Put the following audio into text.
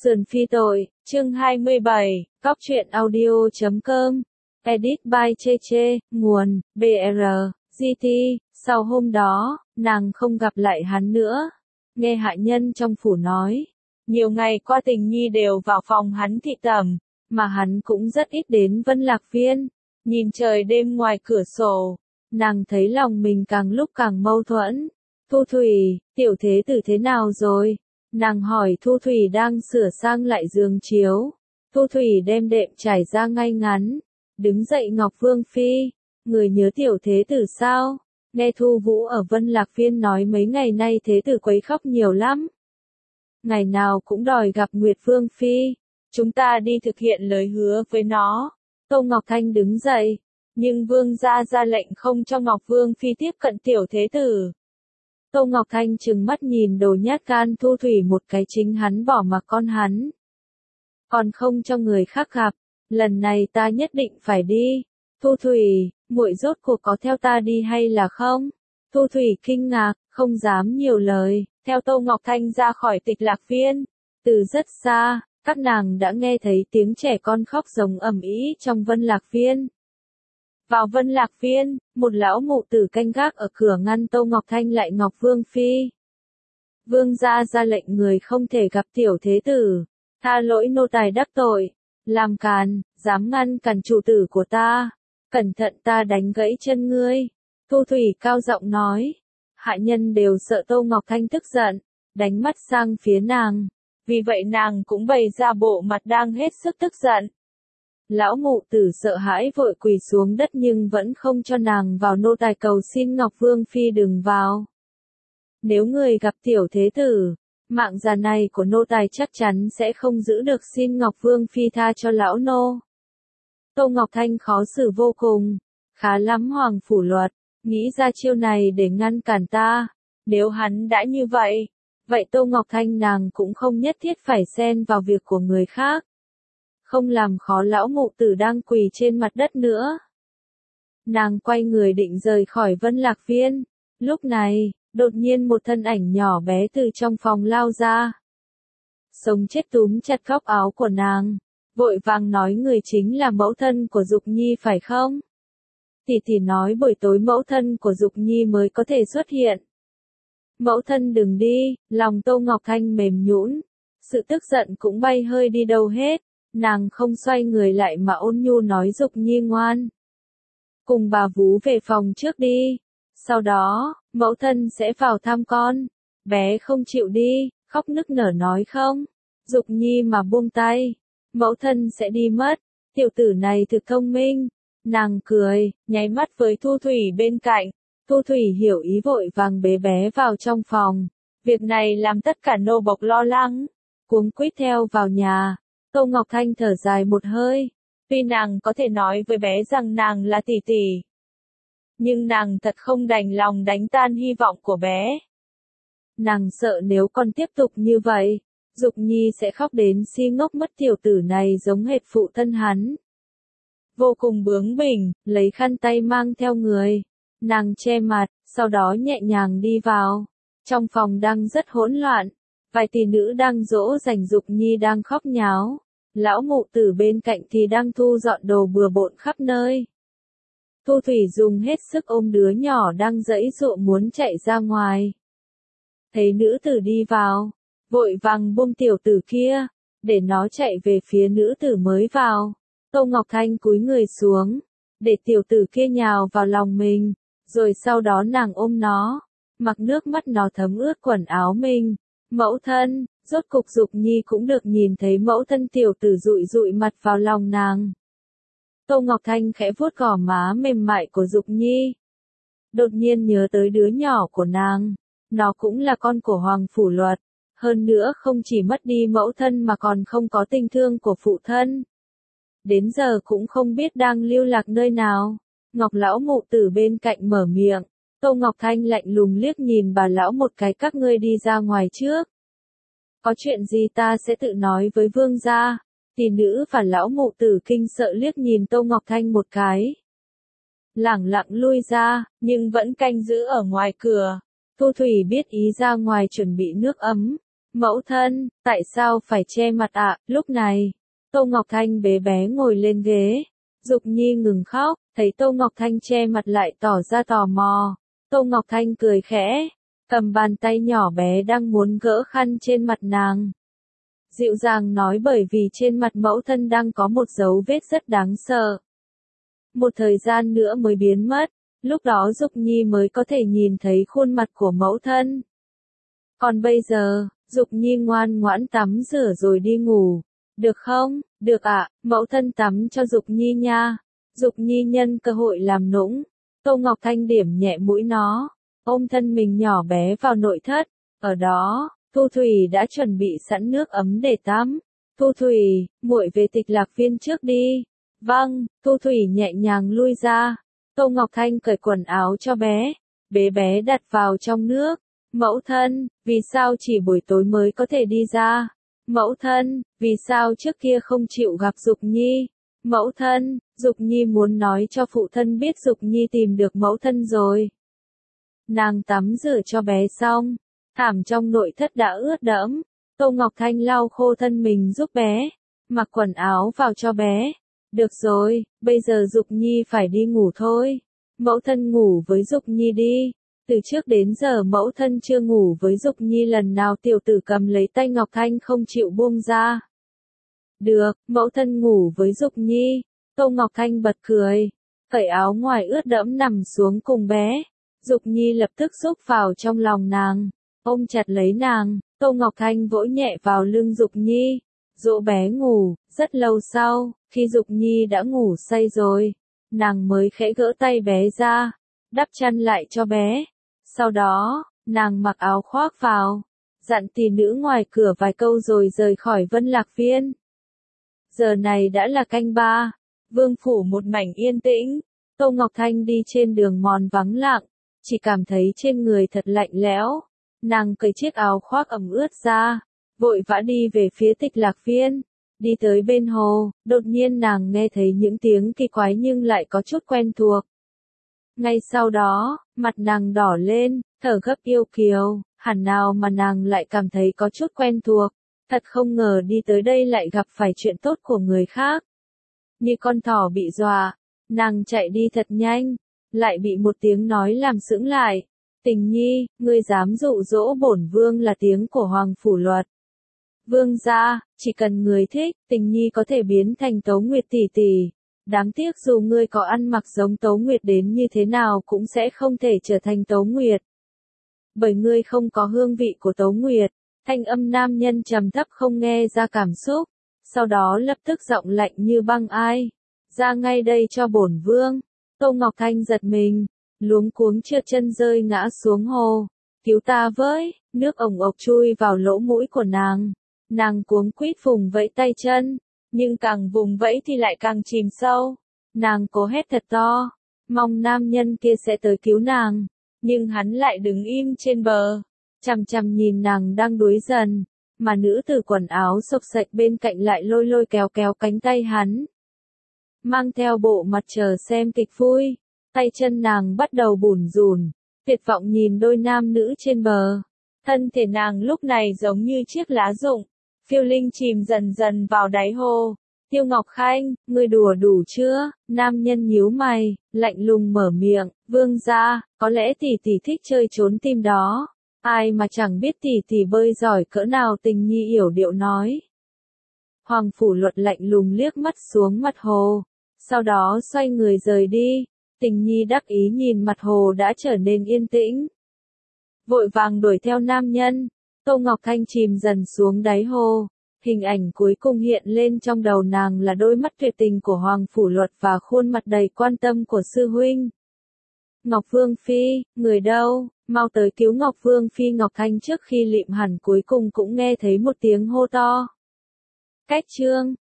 Sườn phi tội, chương 27, Cóc truyện audio.com, edit by Cheche, nguồn, BR, GT, sau hôm đó, nàng không gặp lại hắn nữa. Nghe hạ nhân trong phủ nói, nhiều ngày qua Tình Nhi đều vào phòng hắn thị tẩm, mà hắn cũng rất ít đến Vân Lạc Viên. Nhìn trời đêm ngoài cửa sổ, nàng thấy lòng mình càng lúc càng mâu thuẫn. Thu Thủy, tiểu thế tử thế nào rồi? Nàng hỏi Thu Thủy đang sửa sang lại giường chiếu. Thu Thủy đem đệm trải ra ngay ngắn. Đứng dậy Ngọc Vương Phi, người nhớ tiểu thế tử sao? Nghe Thu Vũ ở Vân Lạc Viên nói mấy ngày nay thế tử quấy khóc nhiều lắm. Ngày nào cũng đòi gặp Nguyệt Vương Phi. Chúng ta đi thực hiện lời hứa với nó. Tô Ngọc Thanh đứng dậy, nhưng Vương gia ra lệnh không cho Ngọc Vương Phi tiếp cận tiểu thế tử. Tô Ngọc Thanh trừng mắt nhìn đồ nhát gan Thu Thủy một cái, chính hắn bỏ mặc con hắn. Còn không cho người khác gặp, lần này ta nhất định phải đi. Thu Thủy, muội rốt cuộc có theo ta đi hay là không? Thu Thủy kinh ngạc, không dám nhiều lời, theo Tô Ngọc Thanh ra khỏi Tịch Lạc Viên. Từ rất xa, các nàng đã nghe thấy tiếng trẻ con khóc giống ầm ĩ trong Vân Lạc Viên. Vào Vân Lạc Viên, một lão mụ tử canh gác ở cửa ngăn Tô Ngọc Thanh lại Ngọc Vương Phi. Vương gia ra lệnh người không thể gặp tiểu thế tử, tha lỗi nô tài đắc tội, làm càn, dám ngăn cản chủ tử của ta, cẩn thận ta đánh gãy chân ngươi. Thu Thủy cao giọng nói, hạ nhân đều sợ Tô Ngọc Thanh tức giận, đánh mắt sang phía nàng, vì vậy nàng cũng bày ra bộ mặt đang hết sức tức giận. Lão mụ tử sợ hãi vội quỳ xuống đất nhưng vẫn không cho nàng vào, nô tài cầu xin Ngọc Vương Phi đừng vào. Nếu người gặp tiểu thế tử, mạng già này của nô tài chắc chắn sẽ không giữ được, xin Ngọc Vương Phi tha cho lão nô. Tô Ngọc Thanh khó xử vô cùng, khá lắm Hoàng Phủ Luật, nghĩ ra chiêu này để ngăn cản ta. Nếu hắn đã như vậy, vậy Tô Ngọc Thanh nàng cũng không nhất thiết phải xen vào việc của người khác. Không làm khó lão mụ tử đang quỳ trên mặt đất nữa. Nàng quay người định rời khỏi Vân Lạc Viên. Lúc này, đột nhiên một thân ảnh nhỏ bé từ trong phòng lao ra. Sống chết túm chặt góc áo của nàng, vội vàng nói người chính là mẫu thân của Dục Nhi phải không? Tỷ tỷ nói buổi tối mẫu thân của Dục Nhi mới có thể xuất hiện. Mẫu thân đừng đi, lòng Tô Ngọc Thanh mềm nhũn, sự tức giận cũng bay hơi đi đâu hết. Nàng không xoay người lại mà ôn nhu nói Dục Nhi ngoan, cùng bà vú về phòng trước đi, sau đó, mẫu thân sẽ vào thăm con. Bé không chịu đi, khóc nức nở nói không. Dục Nhi mà buông tay, mẫu thân sẽ đi mất. Tiểu tử này thực thông minh. Nàng cười, nháy mắt với Thu Thủy bên cạnh. Thu Thủy hiểu ý vội vàng bế bé vào trong phòng. Việc này làm tất cả nô bộc lo lắng, cuống quýt theo vào nhà. Tô Ngọc Thanh thở dài một hơi, tuy nàng có thể nói với bé rằng nàng là tỷ tỷ, nhưng nàng thật không đành lòng đánh tan hy vọng của bé. Nàng sợ nếu con tiếp tục như vậy, Dục Nhi sẽ khóc đến si ngốc mất, tiểu tử này giống hệt phụ thân hắn. Vô cùng bướng bỉnh, lấy khăn tay mang theo người, nàng che mặt, sau đó nhẹ nhàng đi vào. Trong phòng đang rất hỗn loạn. Vài tỷ nữ đang dỗ dành Dục Nhi đang khóc nháo. Lão mụ tử bên cạnh thì đang thu dọn đồ bừa bộn khắp nơi. Thu Thủy dùng hết sức ôm đứa nhỏ đang giãy giụa muốn chạy ra ngoài. Thấy nữ tử đi vào, vội vàng buông tiểu tử kia, để nó chạy về phía nữ tử mới vào. Tô Ngọc Thanh cúi người xuống, để tiểu tử kia nhào vào lòng mình, rồi sau đó nàng ôm nó, mặc nước mắt nó thấm ướt quần áo mình. Mẫu thân, rốt cục Dục Nhi cũng được nhìn thấy mẫu thân, tiểu tử dụi dụi mặt vào lòng nàng. Tô Ngọc Thanh khẽ vuốt gò má mềm mại của Dục Nhi. Đột nhiên nhớ tới đứa nhỏ của nàng, nó cũng là con của Hoàng Phủ Luật, hơn nữa không chỉ mất đi mẫu thân mà còn không có tình thương của phụ thân. Đến giờ cũng không biết đang lưu lạc nơi nào. Ngọc lão mụ tử bên cạnh mở miệng. Tô Ngọc Thanh lạnh lùng liếc nhìn bà lão một cái, các ngươi đi ra ngoài trước. Có chuyện gì ta sẽ tự nói với vương gia. Tỷ nữ và lão mụ tử kinh sợ liếc nhìn Tô Ngọc Thanh một cái. Lẳng lặng lui ra, nhưng vẫn canh giữ ở ngoài cửa. Thu Thủy biết ý ra ngoài chuẩn bị nước ấm. Mẫu thân, tại sao phải che mặt ạ? Lúc này, Tô Ngọc Thanh bế bé ngồi lên ghế. Dục Nhi ngừng khóc, thấy Tô Ngọc Thanh che mặt lại tỏ ra tò mò. Tô Ngọc Thanh cười khẽ, cầm bàn tay nhỏ bé đang muốn gỡ khăn trên mặt nàng. Dịu dàng nói bởi vì trên mặt mẫu thân đang có một dấu vết rất đáng sợ. Một thời gian nữa mới biến mất, lúc đó Dục Nhi mới có thể nhìn thấy khuôn mặt của mẫu thân. Còn bây giờ, Dục Nhi ngoan ngoãn tắm rửa rồi đi ngủ. Được không? Được ạ, mẫu thân tắm cho Dục Nhi nha. Dục Nhi nhân cơ hội làm nũng. Tô Ngọc Thanh điểm nhẹ mũi nó, ôm thân mình nhỏ bé vào nội thất. Ở đó, Thu Thủy đã chuẩn bị sẵn nước ấm để tắm. Thu Thủy, muội về Tịch Lạc Viên trước đi. Vâng, Thu Thủy nhẹ nhàng lui ra. Tô Ngọc Thanh cởi quần áo cho bé. Bế bé đặt vào trong nước. Mẫu thân, vì sao chỉ buổi tối mới có thể đi ra? Mẫu thân, vì sao trước kia không chịu gặp Dục Nhi? Mẫu thân, Dục Nhi muốn nói cho phụ thân biết Dục Nhi tìm được mẫu thân rồi. Nàng tắm rửa cho bé xong, thảm trong nội thất đã ướt đẫm. Tô Ngọc Thanh lau khô thân mình giúp bé, mặc quần áo vào cho bé. Được rồi, bây giờ Dục Nhi phải đi ngủ thôi. Mẫu thân ngủ với Dục Nhi đi. Từ trước đến giờ mẫu thân chưa ngủ với Dục Nhi lần nào. Tiểu tử cầm lấy tay Ngọc Thanh không chịu buông ra. Được, mẫu thân ngủ với Dục Nhi. Tô Ngọc Thanh bật cười, cởi áo ngoài ướt đẫm nằm xuống cùng bé. Dục Nhi lập tức xúc vào trong lòng nàng, ôm chặt lấy nàng. Tô Ngọc Thanh vỗ nhẹ vào lưng Dục Nhi, dỗ bé ngủ. Rất lâu sau, khi Dục Nhi đã ngủ say rồi, nàng mới khẽ gỡ tay bé ra, đắp chăn lại cho bé. Sau đó, nàng mặc áo khoác vào, dặn tỷ nữ ngoài cửa vài câu rồi rời khỏi Vân Lạc Viên. Giờ này đã là canh 3, vương phủ một mảnh yên tĩnh. Tô Ngọc Thanh đi trên đường mòn vắng lặng, chỉ cảm thấy trên người thật lạnh lẽo. Nàng cởi chiếc áo khoác ẩm ướt ra, vội vã đi về phía Tịch Lạc Viên. Đi tới bên hồ, đột nhiên nàng nghe thấy những tiếng kỳ quái nhưng lại có chút quen thuộc. Ngay sau đó, mặt nàng đỏ lên, thở gấp yêu kiều, hẳn nào mà nàng lại cảm thấy có chút quen thuộc. Thật không ngờ đi tới đây lại gặp phải chuyện tốt của người khác. Như con thỏ bị dọa, nàng chạy đi thật nhanh, lại bị một tiếng nói làm sững lại. Tình Nhi, ngươi dám dụ dỗ bổn vương? Là tiếng của Hoàng Phủ Luật. Vương gia, chỉ cần người thích, Tình Nhi có thể biến thành Tấu Nguyệt tỷ tỷ. Đáng tiếc dù ngươi có ăn mặc giống Tấu Nguyệt đến như thế nào cũng sẽ không thể trở thành Tấu Nguyệt. Bởi ngươi không có hương vị của Tấu Nguyệt. Thanh âm nam nhân trầm thấp không nghe ra cảm xúc, sau đó lập tức giọng lạnh như băng: ai? Ra ngay đây cho bổn vương. Tô Ngọc Thanh giật mình, luống cuống trượt chân rơi ngã xuống hồ. Cứu ta với! Nước ồng ộc chui vào lỗ mũi của nàng. Nàng cuống quýt vùng vẫy tay chân, nhưng càng vùng vẫy thì lại càng chìm sâu. Nàng cố hét thật to, mong nam nhân kia sẽ tới cứu nàng, nhưng hắn lại đứng im trên bờ, chằm chằm nhìn nàng đang đuối dần, mà nữ tử quần áo xộc xệch bên cạnh lại lôi lôi kéo kéo cánh tay hắn. Mang theo bộ mặt chờ xem kịch vui, tay chân nàng bắt đầu bủn rủn, tuyệt vọng nhìn đôi nam nữ trên bờ. Thân thể nàng lúc này giống như chiếc lá rụng, phiêu linh chìm dần dần vào đáy hồ. Tiêu Ngọc Khanh, ngươi đùa đủ chưa? Nam nhân nhíu mày, lạnh lùng mở miệng, vương gia, có lẽ tỷ tỷ thích chơi trốn tim đó. Ai mà chẳng biết tỷ tỷ bơi giỏi cỡ nào? Tình Nhi yểu điệu nói. Hoàng Phủ Luật lạnh lùng liếc mắt xuống mặt hồ, sau đó xoay người rời đi. Tình Nhi đắc ý nhìn mặt hồ đã trở nên yên tĩnh, vội vàng đuổi theo nam nhân. Tô Ngọc Thanh chìm dần xuống đáy hồ. Hình ảnh cuối cùng hiện lên trong đầu nàng là đôi mắt tuyệt tình của Hoàng Phủ Luật và khuôn mặt đầy quan tâm của sư huynh. Ngọc Vương Phi, người đâu? Mau tới cứu Ngọc Vương Phi! Ngọc Thanh trước khi lịm hẳn cuối cùng cũng nghe thấy một tiếng hô to. Cách chương